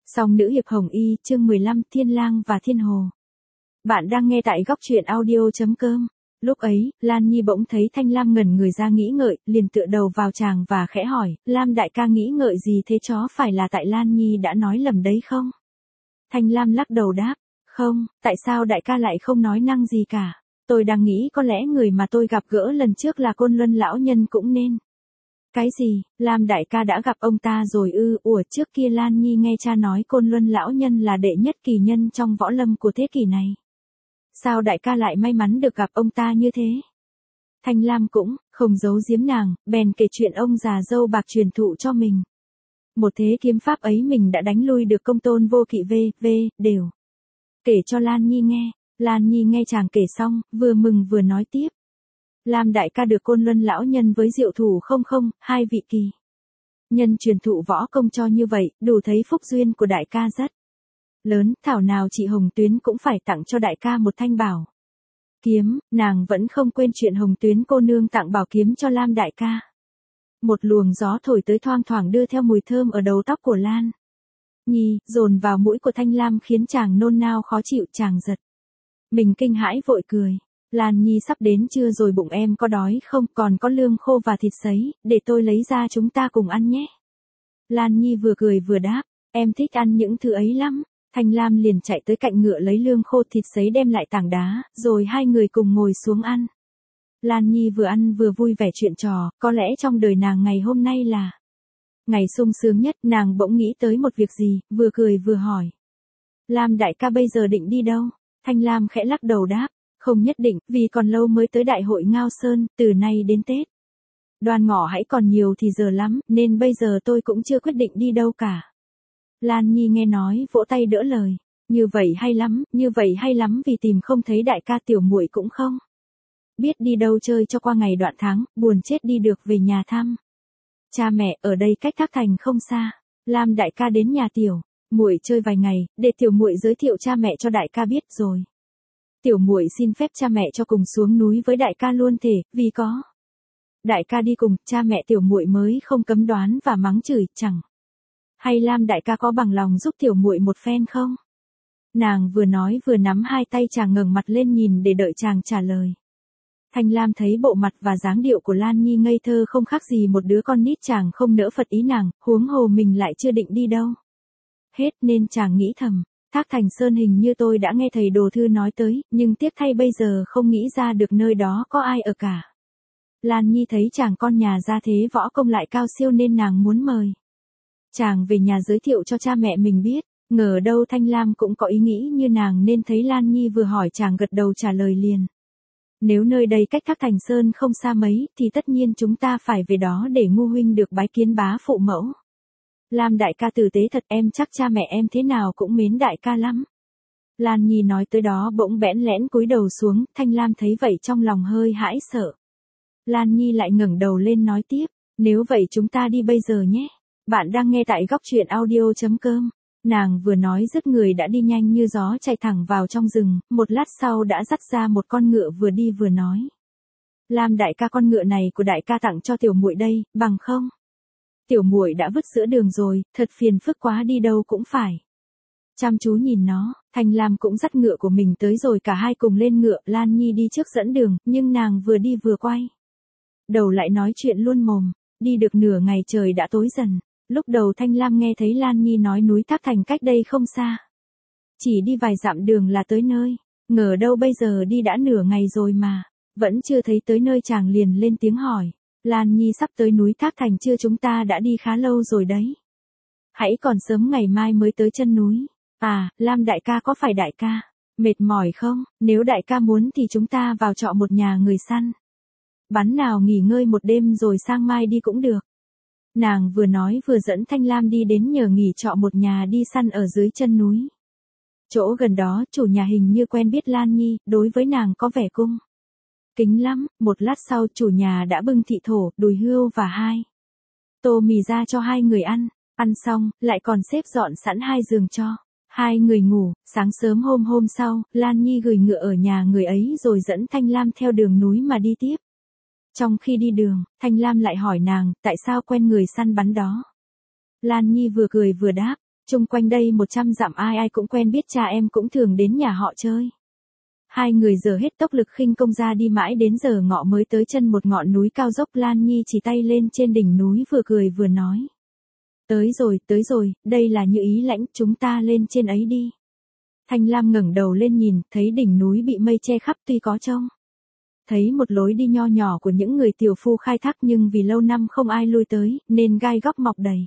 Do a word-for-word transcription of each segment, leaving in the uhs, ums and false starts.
Song nữ hiệp hồng y, chương mười lăm, Thiên Lang và Thiên Hồ. Bạn đang nghe tại góc truyện audio.com. Lúc ấy, Lan Nhi bỗng thấy Thanh Lam ngẩn người ra nghĩ ngợi, liền tựa đầu vào chàng và khẽ hỏi, Lam đại ca nghĩ ngợi gì thế, chó phải là tại Lan Nhi đã nói lầm đấy không? Thanh Lam lắc đầu đáp, không, tại sao đại ca lại không nói năng gì cả? Tôi đang nghĩ có lẽ người mà tôi gặp gỡ lần trước là Côn Luân lão nhân cũng nên. Cái gì, Lam đại ca đã gặp ông ta rồi ư? Ủa, trước kia Lan Nhi nghe cha nói Côn Luân lão nhân là đệ nhất kỳ nhân trong võ lâm của thế kỷ này. Sao đại ca lại may mắn được gặp ông ta như thế? Thanh Lam cũng không giấu giếm nàng, bèn kể chuyện ông già dâu bạc truyền thụ cho mình. Một thế kiếm pháp ấy mình đã đánh lui được Công Tôn Vô Kỵ v, v, đều. Kể cho Lan Nhi nghe, Lan Nhi nghe chàng kể xong, vừa mừng vừa nói tiếp. Lam đại ca được Côn Luân lão nhân với diệu thủ không không, hai vị kỳ nhân truyền thụ võ công cho như vậy, đủ thấy phúc duyên của đại ca rất lớn, thảo nào chị Hồng Tuyến cũng phải tặng cho đại ca một thanh bảo kiếm, nàng vẫn không quên chuyện Hồng Tuyến cô nương tặng bảo kiếm cho Lam đại ca. Một luồng gió thổi tới thoang thoảng đưa theo mùi thơm ở đầu tóc của Lan Nhi, dồn vào mũi của Thanh Lam khiến chàng nôn nao khó chịu, chàng giật mình kinh hãi vội cười. Lan Nhi sắp đến chưa rồi, bụng em có đói không, còn có lương khô và thịt sấy, để tôi lấy ra chúng ta cùng ăn nhé. Lan Nhi vừa cười vừa đáp, em thích ăn những thứ ấy lắm. Thanh Lam liền chạy tới cạnh ngựa lấy lương khô thịt sấy đem lại tảng đá, rồi hai người cùng ngồi xuống ăn. Lan Nhi vừa ăn vừa vui vẻ chuyện trò, có lẽ trong đời nàng ngày hôm nay là ngày sung sướng nhất. Nàng bỗng nghĩ tới một việc gì, vừa cười vừa hỏi. Lam đại ca bây giờ định đi đâu? Thanh Lam khẽ lắc đầu đáp. Không nhất định, vì còn lâu mới tới đại hội Ngao Sơn, từ nay đến Tết. Đoan Ngọ hãy còn nhiều thì giờ lắm, nên bây giờ tôi cũng chưa quyết định đi đâu cả. Lan Nhi nghe nói, vỗ tay đỡ lời. Như vậy hay lắm, như vậy hay lắm, vì tìm không thấy đại ca, tiểu muội cũng không biết đi đâu chơi cho qua ngày đoạn tháng, buồn chết đi được về nhà thăm cha mẹ, ở đây cách Thác Thành không xa. Lam đại ca đến nhà tiểu muội chơi vài ngày, để tiểu muội giới thiệu cha mẹ cho đại ca biết rồi. Tiểu muội xin phép cha mẹ cho cùng xuống núi với đại ca luôn thể, vì có đại ca đi cùng, cha mẹ tiểu muội mới không cấm đoán và mắng chửi, chẳng hay Lam đại ca có bằng lòng giúp tiểu muội một phen không? Nàng vừa nói vừa nắm hai tay chàng, ngẩng mặt lên nhìn để đợi chàng trả lời. Thanh Lam thấy bộ mặt và dáng điệu của Lan Nhi ngây thơ không khác gì một đứa con nít, chàng không nỡ phật ý nàng, huống hồ mình lại chưa định đi đâu hết, nên chàng nghĩ thầm. Thác Thành Sơn hình như tôi đã nghe thầy Đồ Thư nói tới, nhưng tiếc thay bây giờ không nghĩ ra được nơi đó có ai ở cả. Lan Nhi thấy chàng con nhà gia thế võ công lại cao siêu nên nàng muốn mời chàng về nhà giới thiệu cho cha mẹ mình biết. Ngờ đâu Thanh Lam cũng có ý nghĩ như nàng nên thấy Lan Nhi vừa hỏi chàng gật đầu trả lời liền. Nếu nơi đây cách Thác Thành Sơn không xa mấy thì tất nhiên chúng ta phải về đó để Ngu huynh được bái kiến bá phụ mẫu. Lam đại ca tử tế thật, em chắc cha mẹ em thế nào cũng mến đại ca lắm. Lan Nhi nói tới đó bỗng bẽn lẽn cúi đầu xuống, Thanh Lam thấy vậy trong lòng hơi hãi sợ. Lan Nhi lại ngẩng đầu lên nói tiếp, nếu vậy chúng ta đi bây giờ nhé. Bạn đang nghe tại góc truyện audio.com. Nàng vừa nói dứt người đã đi nhanh như gió chạy thẳng vào trong rừng, một lát sau đã dắt ra một con ngựa vừa đi vừa nói. Lam đại ca, con ngựa này của đại ca tặng cho tiểu muội đây, bằng không? Tiểu muội đã vứt giữa đường rồi, thật phiền phức quá, đi đâu cũng phải chăm chú nhìn nó. Thanh Lam cũng dắt ngựa của mình tới rồi cả hai cùng lên ngựa, Lan Nhi đi trước dẫn đường, nhưng nàng vừa đi vừa quay đầu lại nói chuyện luôn mồm. Đi được nửa ngày trời đã tối dần. Lúc đầu Thanh Lam nghe thấy Lan Nhi nói núi Thác Thành cách đây không xa, chỉ đi vài dặm đường là tới nơi. Ngờ đâu bây giờ đi đã nửa ngày rồi mà vẫn chưa thấy tới nơi, chàng liền lên tiếng hỏi. Lan Nhi sắp tới núi Thác Thành chưa? Chúng ta đã đi khá lâu rồi đấy. Hãy còn sớm, ngày mai mới tới chân núi. À, Lam đại ca, có phải đại ca mệt mỏi không? Nếu đại ca muốn thì chúng ta vào trọ một nhà người săn bắn nào nghỉ ngơi một đêm rồi sang mai đi cũng được. Nàng vừa nói vừa dẫn Thanh Lam đi đến nhờ nghỉ trọ một nhà đi săn ở dưới chân núi. Chỗ gần đó, chủ nhà hình như quen biết Lan Nhi, đối với nàng có vẻ cung kính lắm. Một lát sau chủ nhà đã bưng thị thổ, đùi hươu và hai tô mì ra cho hai người ăn. Ăn xong, lại còn xếp dọn sẵn hai giường cho hai người ngủ. Sáng sớm hôm hôm sau, Lan Nhi gửi ngựa ở nhà người ấy rồi dẫn Thanh Lam theo đường núi mà đi tiếp. Trong khi đi đường, Thanh Lam lại hỏi nàng, tại sao quen người săn bắn đó? Lan Nhi vừa cười vừa đáp, Chung quanh đây một trăm dặm ai ai cũng quen biết, cha em cũng thường đến nhà họ chơi. Hai người giờ hết tốc lực khinh công ra đi mãi đến giờ ngọ mới tới chân một ngọn núi cao dốc. Lan Nhi chỉ tay lên trên đỉnh núi vừa cười vừa nói. Tới rồi, tới rồi, đây là Như Ý Lãnh, chúng ta lên trên ấy đi. Thanh Lam ngẩng đầu lên nhìn, thấy đỉnh núi bị mây che khắp tuy có trông thấy một lối đi nho nhỏ của những người tiểu phu khai thác, nhưng vì lâu năm không ai lui tới, nên gai góc mọc đầy.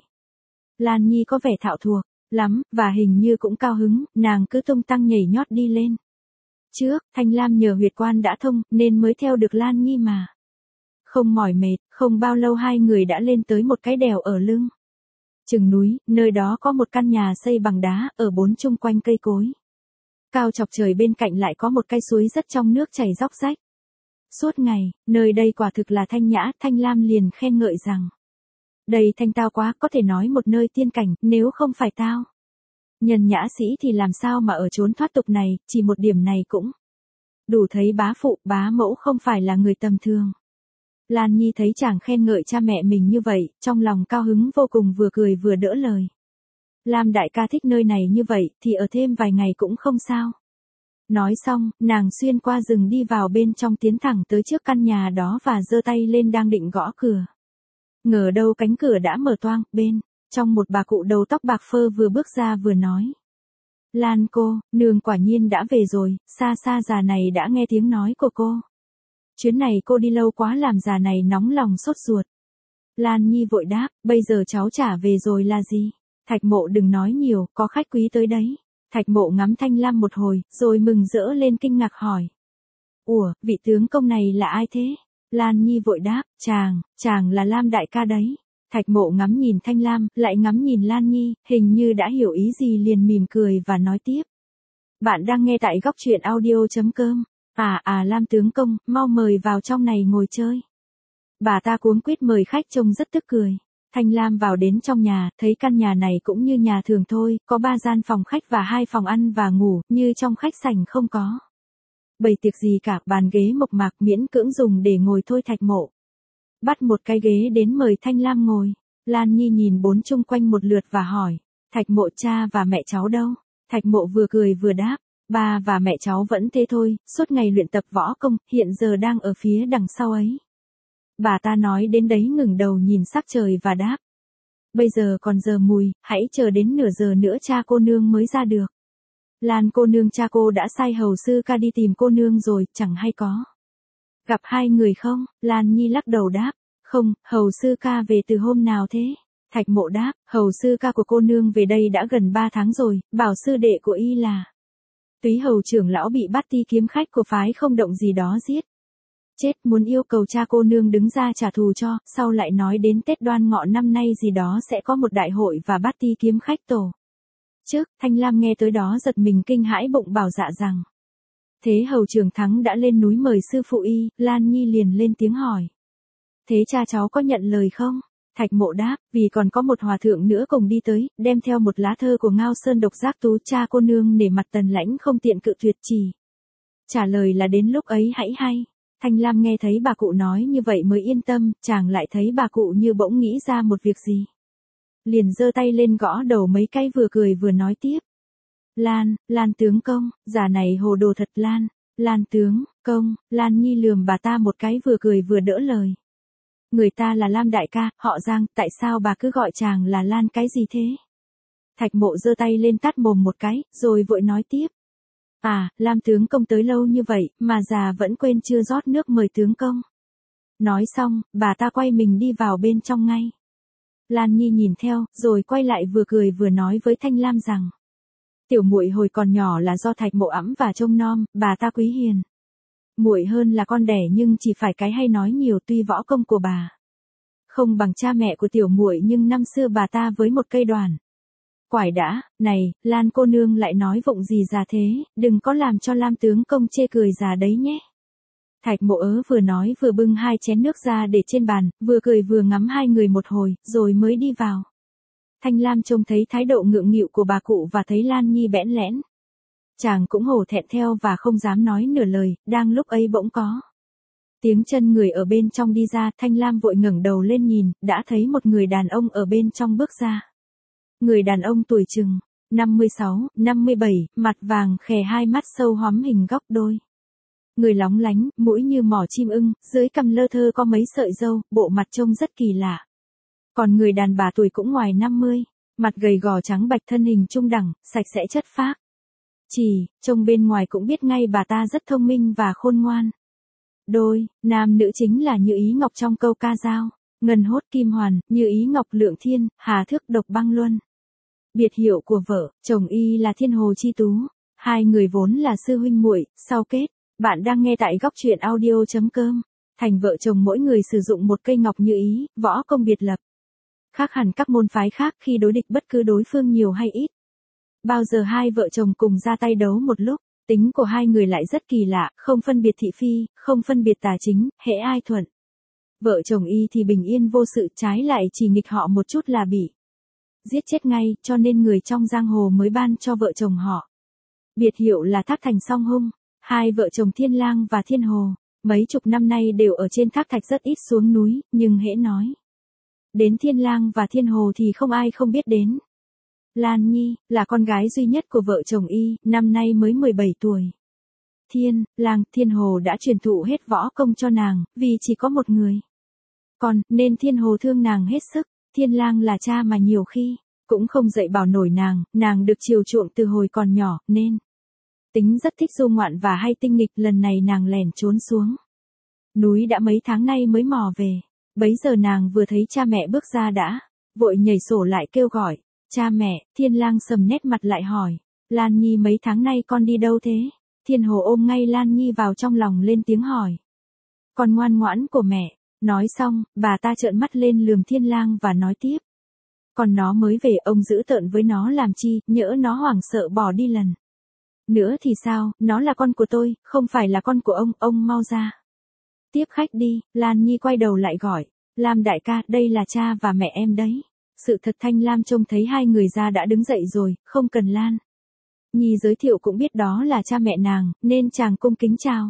Lan Nhi có vẻ thạo thuộc lắm, và hình như cũng cao hứng, nàng cứ tung tăng nhảy nhót đi lên. Trước, Thanh Lam nhờ huyệt quan đã thông, nên mới theo được Lan Nhi mà. Không mỏi mệt, không bao lâu hai người đã lên tới một cái đèo ở lưng chừng núi, nơi đó có một căn nhà xây bằng đá, ở bốn chung quanh cây cối cao chọc trời, bên cạnh lại có một cái suối rất trong, nước chảy róc rách. Suốt ngày, nơi đây quả thực là thanh nhã. Thanh Lam liền khen ngợi rằng, đây thanh tao quá, có thể nói một nơi tiên cảnh, nếu không phải tao nhân nhã sĩ thì làm sao mà ở chốn thoát tục này, chỉ một điểm này cũng đủ thấy bá phụ, bá mẫu không phải là người tầm thường. Lan Nhi thấy chàng khen ngợi cha mẹ mình như vậy, trong lòng cao hứng vô cùng, vừa cười vừa đỡ lời. Lam đại ca thích nơi này như vậy, thì ở thêm vài ngày cũng không sao. Nói xong, nàng xuyên qua rừng đi vào bên trong, tiến thẳng tới trước căn nhà đó và giơ tay lên đang định gõ cửa. Ngờ đâu cánh cửa đã mở toang, bên trong một bà cụ đầu tóc bạc phơ vừa bước ra vừa nói. Lan cô, nương quả nhiên đã về rồi, xa xa già này đã nghe tiếng nói của cô. Chuyến này cô đi lâu quá làm già này nóng lòng sốt ruột. Lan Nhi vội đáp, bây giờ cháu trả về rồi là gì? Thạch Mộ đừng nói nhiều, có khách quý tới đấy. Thạch Mộ ngắm Thanh Lam một hồi, rồi mừng rỡ lên kinh ngạc hỏi. Ủa, vị tướng công này là ai thế? Lan Nhi vội đáp, chàng, chàng là Lam đại ca đấy. Thạch Mộ ngắm nhìn Thanh Lam, lại ngắm nhìn Lan Nhi, hình như đã hiểu ý gì liền mỉm cười và nói tiếp. Bạn đang nghe tại góc truyện audio chấm com. À à Lam tướng công, mau mời vào trong này ngồi chơi. Bà ta cuống quýt mời khách, trông rất tức cười. Thanh Lam vào đến trong nhà, thấy căn nhà này cũng như nhà thường thôi, có ba gian phòng khách và hai phòng ăn và ngủ, như trong khách sảnh không có bày tiệc gì cả, bàn ghế mộc mạc miễn cưỡng dùng để ngồi thôi. Thạch Mộ bắt một cái ghế đến mời Thanh Lam ngồi. Lan Nhi nhìn bốn chung quanh một lượt và hỏi, Thạch Mộ, cha và mẹ cháu đâu? Thạch Mộ vừa cười vừa đáp, ba và mẹ cháu vẫn thế thôi, suốt ngày luyện tập võ công, hiện giờ đang ở phía đằng sau ấy. Bà ta nói đến đấy ngừng đầu nhìn sắc trời và đáp, bây giờ còn giờ mùi, hãy chờ đến nửa giờ nữa cha cô nương mới ra được. Lan cô nương, cha cô đã sai hầu sư ca đi tìm cô nương rồi, chẳng hay có gặp hai người không? Lan Nhi lắc đầu đáp, không, hầu sư ca về từ hôm nào thế? Thạch Mộ đáp, hầu sư ca của cô nương về đây đã gần ba tháng rồi, bảo sư đệ của y là Túy hầu trưởng lão bị bắt ti kiếm khách của phái không động gì đó giết chết, muốn yêu cầu cha cô nương đứng ra trả thù cho. Sau lại nói đến Tết Đoan Ngọ năm nay gì đó sẽ có một đại hội và bắt ti kiếm khách tổ trước. Thanh Lam nghe tới đó giật mình kinh hãi, bụng bảo dạ rằng, thế hầu trưởng thắng đã lên núi mời sư phụ y? Lan Nhi liền lên tiếng hỏi, thế cha cháu có nhận lời không? Thạch Mộ đáp, vì còn có một hòa thượng nữa cùng đi tới, đem theo một lá thơ của Ngao Sơn Độc Giác Tú, cha cô nương nể mặt Tần Lãnh không tiện cự tuyệt, chỉ trả lời là đến lúc ấy hãy hay. Thanh Lam nghe thấy bà cụ nói như vậy mới yên tâm, chàng lại thấy bà cụ như bỗng nghĩ ra một việc gì. Liền giơ tay lên gõ đầu mấy cái, vừa cười vừa nói tiếp. Lan, Lan tướng công, già này hồ đồ thật. Lan, Lan tướng công, Lan Nhi lườm bà ta một cái, vừa cười vừa đỡ lời. Người ta là Lam đại ca, họ Giang, tại sao bà cứ gọi chàng là Lan cái gì thế? Thạch Mộ giơ tay lên tát mồm một cái, rồi vội nói tiếp. À, Lam tướng công tới lâu như vậy, mà già vẫn quên chưa rót nước mời tướng công. Nói xong, bà ta quay mình đi vào bên trong ngay. Lan Nhi nhìn theo, rồi quay lại vừa cười vừa nói với Thanh Lam rằng, tiểu muội hồi còn nhỏ là do Thạch Mộ ẵm và trông nom, bà ta quý hiền muội hơn là con đẻ, nhưng chỉ phải cái hay nói nhiều, tuy võ công của bà không bằng cha mẹ của tiểu muội, nhưng năm xưa bà ta với một cây đoàn quải đã. Này, Lan cô nương lại nói vụng gì già thế, đừng có làm cho Lam tướng công chê cười già đấy nhé. Thạch Mộ ớ vừa nói vừa bưng hai chén nước ra để trên bàn, vừa cười vừa ngắm hai người một hồi, rồi mới đi vào. Thanh Lam trông thấy thái độ ngượng nghịu của bà cụ và thấy Lan Nhi bẽn lẽn, chàng cũng hổ thẹn theo và không dám nói nửa lời. Đang lúc ấy bỗng có tiếng chân người ở bên trong đi ra. Thanh Lam vội ngẩng đầu lên nhìn, đã thấy một người đàn ông ở bên trong bước ra. Người đàn ông tuổi chừng năm mươi sáu, năm mươi bảy, mặt vàng khè, hai mắt sâu hoắm hình góc đôi. Người lóng lánh, mũi như mỏ chim ưng, dưới cằm lơ thơ có mấy sợi râu, bộ mặt trông rất kỳ lạ. Còn người đàn bà tuổi cũng ngoài năm mươi, mặt gầy gò trắng bạch, thân hình trung đẳng, sạch sẽ chất phác. Chỉ, trông bên ngoài cũng biết ngay bà ta rất thông minh và khôn ngoan. Đôi, nam nữ chính là Như Ý Ngọc trong câu ca dao, ngân hốt kim hoàn, Như Ý Ngọc lượng thiên, hà thước độc băng luân. Biệt hiệu của vợ, chồng y là Thiên Hồ Chi Tú, hai người vốn là sư huynh muội, sau kết. Bạn đang nghe tại góc truyện audio.com. Thành vợ chồng mỗi người sử dụng một cây ngọc như ý, võ công biệt lập. Khác hẳn các môn phái khác khi đối địch bất cứ đối phương nhiều hay ít. Bao giờ hai vợ chồng cùng ra tay đấu một lúc, tính của hai người lại rất kỳ lạ, không phân biệt thị phi, không phân biệt tà chính, hễ ai thuận. Vợ chồng y thì bình yên vô sự, trái lại chỉ nghịch họ một chút là bị giết chết ngay, cho nên người trong giang hồ mới ban cho vợ chồng họ biệt hiệu là Thác Thành Song Hung. Hai vợ chồng Thiên Lang và Thiên Hồ, mấy chục năm nay đều ở trên thác thạch rất ít xuống núi, nhưng hễ nói đến Thiên Lang và Thiên Hồ thì không ai không biết đến. Lan Nhi, là con gái duy nhất của vợ chồng y, năm nay mới mười bảy tuổi. Thiên Lang, Thiên Hồ đã truyền thụ hết võ công cho nàng, vì chỉ có một người còn, nên Thiên Hồ thương nàng hết sức. Thiên Lang là cha mà nhiều khi cũng không dạy bảo nổi nàng, nàng được chiều chuộng từ hồi còn nhỏ, nên tính rất thích du ngoạn và hay tinh nghịch. Lần này nàng lẻn trốn xuống núi đã mấy tháng nay mới mò về. Bấy giờ nàng vừa thấy cha mẹ bước ra đã vội nhảy sổ lại kêu gọi cha mẹ. Thiên Lang sầm nét mặt lại hỏi, Lan Nhi mấy tháng nay con đi đâu thế? Thiên Hồ ôm ngay Lan Nhi vào trong lòng lên tiếng hỏi, con ngoan ngoãn của mẹ. Nói xong, bà ta trợn mắt lên lườm Thiên Lang và nói tiếp, còn nó mới về, ông giữ tợn với nó làm chi, nhỡ nó hoảng sợ bỏ đi lần nữa thì sao? Nó là con của tôi, không phải là con của ông, ông mau ra tiếp khách đi. Lan Nhi quay đầu lại gọi, Lam đại ca, đây là cha và mẹ em đấy. Sự thật Thanh Lam trông thấy hai người ra đã đứng dậy rồi, không cần Lan Nhi giới thiệu cũng biết đó là cha mẹ nàng, nên chàng cung kính chào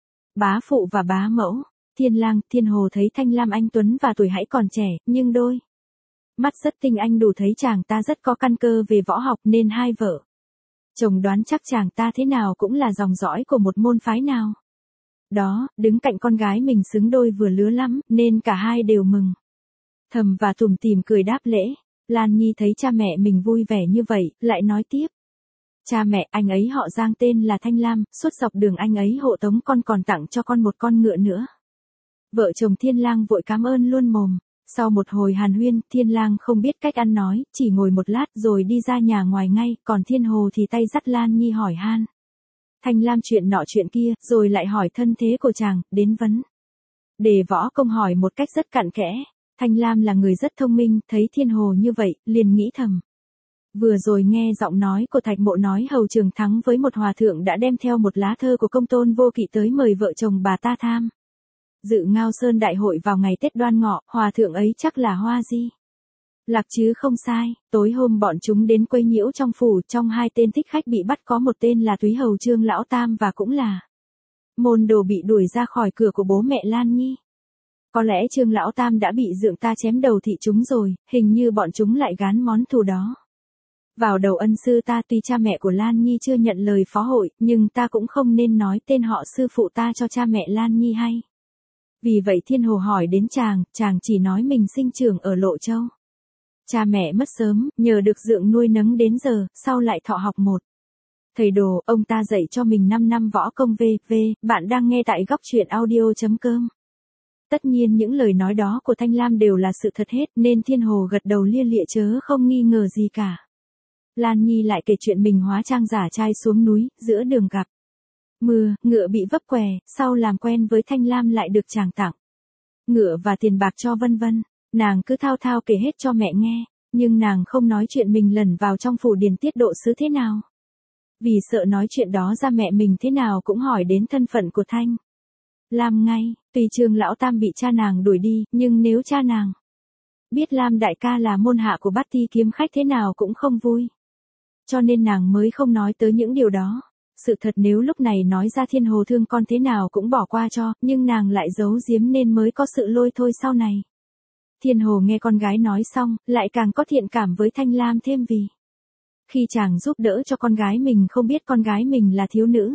bá phụ và bá mẫu. Thiên Lang, Thiên Hồ thấy Thanh Lam anh tuấn và tuổi hãy còn trẻ, nhưng đôi mắt rất tinh anh đủ thấy chàng ta rất có căn cơ về võ học, nên hai vợ chồng đoán chắc chàng ta thế nào cũng là dòng dõi của một môn phái nào đó. Đứng cạnh con gái mình xứng đôi vừa lứa lắm, nên cả hai đều mừng thầm và tủm tỉm cười đáp lễ. Lan Nhi thấy cha mẹ mình vui vẻ như vậy, lại nói tiếp, cha mẹ, anh ấy họ Giang tên là Thanh Lam, suốt dọc đường anh ấy hộ tống con, còn tặng cho con một con ngựa nữa. Vợ chồng Thiên Lang vội cảm ơn luôn mồm. Sau một hồi hàn huyên, Thiên Lang không biết cách ăn nói, chỉ ngồi một lát rồi đi ra nhà ngoài ngay, còn Thiên Hồ thì tay dắt Lan Nhi hỏi han Thanh Lam chuyện nọ chuyện kia, rồi lại hỏi thân thế của chàng, đến vấn đề võ công hỏi một cách rất cặn kẽ. Thanh Lam là người rất thông minh, thấy Thiên Hồ như vậy, liền nghĩ thầm, vừa rồi nghe giọng nói của Thạch Mộ nói Hầu Trường Thắng với một hòa thượng đã đem theo một lá thơ của Công Tôn Vô Kỵ tới mời vợ chồng bà ta tham dự Ngao Sơn đại hội vào ngày Tết Đoan Ngọ. Hòa thượng ấy chắc là Hoa Di Lạc chứ không sai. Tối hôm bọn chúng đến quấy nhiễu trong phủ, trong hai tên thích khách bị bắt có một tên là Túy Hầu Trương Lão Tam và cũng là môn đồ bị đuổi ra khỏi cửa của bố mẹ Lan Nhi. Có lẽ Trương Lão Tam đã bị dượng ta chém đầu thị chúng rồi, hình như bọn chúng lại gán món thù đó vào đầu ân sư ta. Tuy cha mẹ của Lan Nhi chưa nhận lời phó hội, nhưng ta cũng không nên nói tên họ sư phụ ta cho cha mẹ Lan Nhi hay. Vì vậy Thiên Hồ hỏi đến chàng, chàng chỉ nói mình sinh trưởng ở Lộ Châu. Cha mẹ mất sớm, nhờ được dượng nuôi nấng đến giờ, sau lại thọ học một thầy đồ, ông ta dạy cho mình năm năm võ công vê vê. Bạn đang nghe tại góc truyện audio.com. Tất nhiên những lời nói đó của Thanh Lam đều là sự thật hết, nên Thiên Hồ gật đầu lia lịa chớ không nghi ngờ gì cả. Lan Nhi lại kể chuyện mình hóa trang giả trai xuống núi, giữa đường gặp mưa, ngựa bị vấp què, sau làm quen với Thanh Lam lại được chàng tặng ngựa và tiền bạc cho vân vân. Nàng cứ thao thao kể hết cho mẹ nghe, nhưng nàng không nói chuyện mình lẩn vào trong phủ điền tiết độ sứ thế nào. Vì sợ nói chuyện đó ra mẹ mình thế nào cũng hỏi đến thân phận của Thanh Lam ngay. Tuy Trương Lão Tam bị cha nàng đuổi đi, nhưng nếu cha nàng biết Lam đại ca là môn hạ của Bát Ti kiếm khách thế nào cũng không vui. Cho nên nàng mới không nói tới những điều đó. Sự thật nếu lúc này nói ra Thiên Hồ thương con thế nào cũng bỏ qua cho, nhưng nàng lại giấu giếm nên mới có sự lôi thôi sau này. Thiên Hồ nghe con gái nói xong, lại càng có thiện cảm với Thanh Lam thêm vì khi chàng giúp đỡ cho con gái mình không biết con gái mình là thiếu nữ.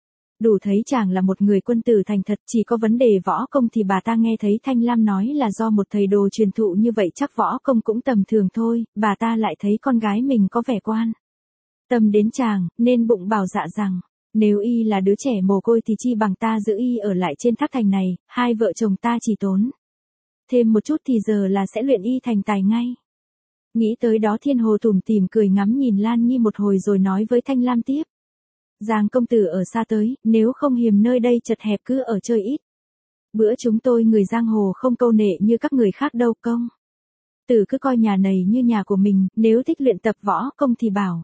Đủ thấy chàng là một người quân tử thành thật, chỉ có vấn đề võ công thì bà ta nghe thấy Thanh Lam nói là do một thầy đồ truyền thụ như vậy chắc võ công cũng tầm thường thôi, bà ta lại thấy con gái mình có vẻ quan tâm đến chàng, nên bụng bảo dạ rằng, nếu y là đứa trẻ mồ côi thì chi bằng ta giữ y ở lại trên Thác Thành này, hai vợ chồng ta chỉ tốn thêm một chút thì giờ là sẽ luyện y thành tài ngay. Nghĩ tới đó Thiên Hồ tủm tỉm cười ngắm nhìn Lan Nhi một hồi rồi nói với Thanh Lam tiếp. Giang công tử ở xa tới, nếu không hiềm nơi đây chật hẹp cứ ở chơi ít. Bữa chúng tôi người giang hồ không câu nệ như các người khác đâu công. Tử cứ coi nhà này như nhà của mình, nếu thích luyện tập võ công thì bảo.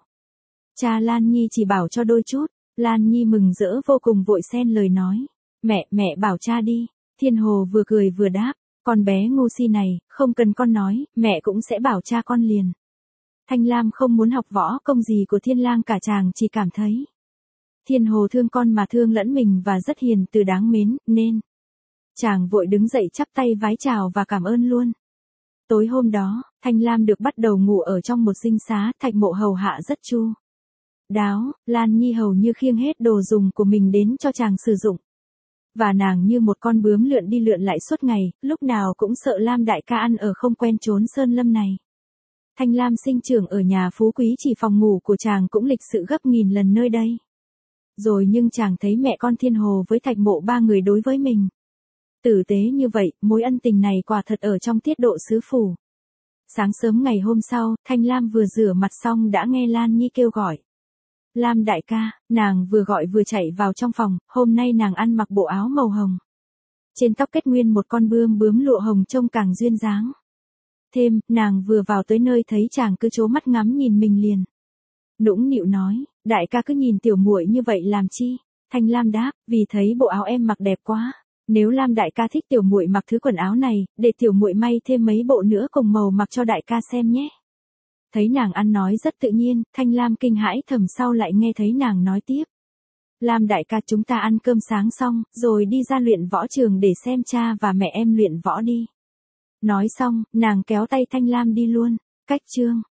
Cha Lan Nhi chỉ bảo cho đôi chút, Lan Nhi mừng rỡ vô cùng vội xen lời nói. Mẹ, mẹ bảo cha đi. Thiên Hồ vừa cười vừa đáp, con bé ngu si này, không cần con nói, mẹ cũng sẽ bảo cha con liền. Thanh Lam không muốn học võ công gì của Thiên Lang cả, chàng chỉ cảm thấy Thiên Hồ thương con mà thương lẫn mình và rất hiền từ đáng mến, nên chàng vội đứng dậy chắp tay vái chào và cảm ơn luôn. Tối hôm đó, Thanh Lam được bắt đầu ngủ ở trong một dinh xá, Thạch Mộ hầu hạ rất chu đáo, Lan Nhi hầu như khiêng hết đồ dùng của mình đến cho chàng sử dụng. Và nàng như một con bướm lượn đi lượn lại suốt ngày, lúc nào cũng sợ Lam đại ca ăn ở không quen chốn sơn lâm này. Thanh Lam sinh trưởng ở nhà phú quý, chỉ phòng ngủ của chàng cũng lịch sự gấp nghìn lần nơi đây. Rồi nhưng chàng thấy mẹ con Thiên Hồ với Thạch Mộ ba người đối với mình tử tế như vậy, mối ân tình này quả thật ở trong tiết độ sứ phủ. Sáng sớm ngày hôm sau, Thanh Lam vừa rửa mặt xong đã nghe Lan Nhi kêu gọi. Lam đại ca, nàng vừa gọi vừa chạy vào trong phòng, hôm nay nàng ăn mặc bộ áo màu hồng. Trên tóc kết nguyên một con bươm bướm lụa hồng trông càng duyên dáng. Thêm, nàng vừa vào tới nơi thấy chàng cứ trố mắt ngắm nhìn mình liền. Nũng nịu nói, đại ca cứ nhìn tiểu muội như vậy làm chi? Thanh Lam đáp, vì thấy bộ áo em mặc đẹp quá. Nếu Lam đại ca thích tiểu muội mặc thứ quần áo này, để tiểu muội may thêm mấy bộ nữa cùng màu mặc cho đại ca xem nhé. Thấy nàng ăn nói rất tự nhiên, Thanh Lam kinh hãi thầm sau lại nghe thấy nàng nói tiếp. Lam đại ca, chúng ta ăn cơm sáng xong, rồi đi ra luyện võ trường để xem cha và mẹ em luyện võ đi. Nói xong, nàng kéo tay Thanh Lam đi luôn. Cách chương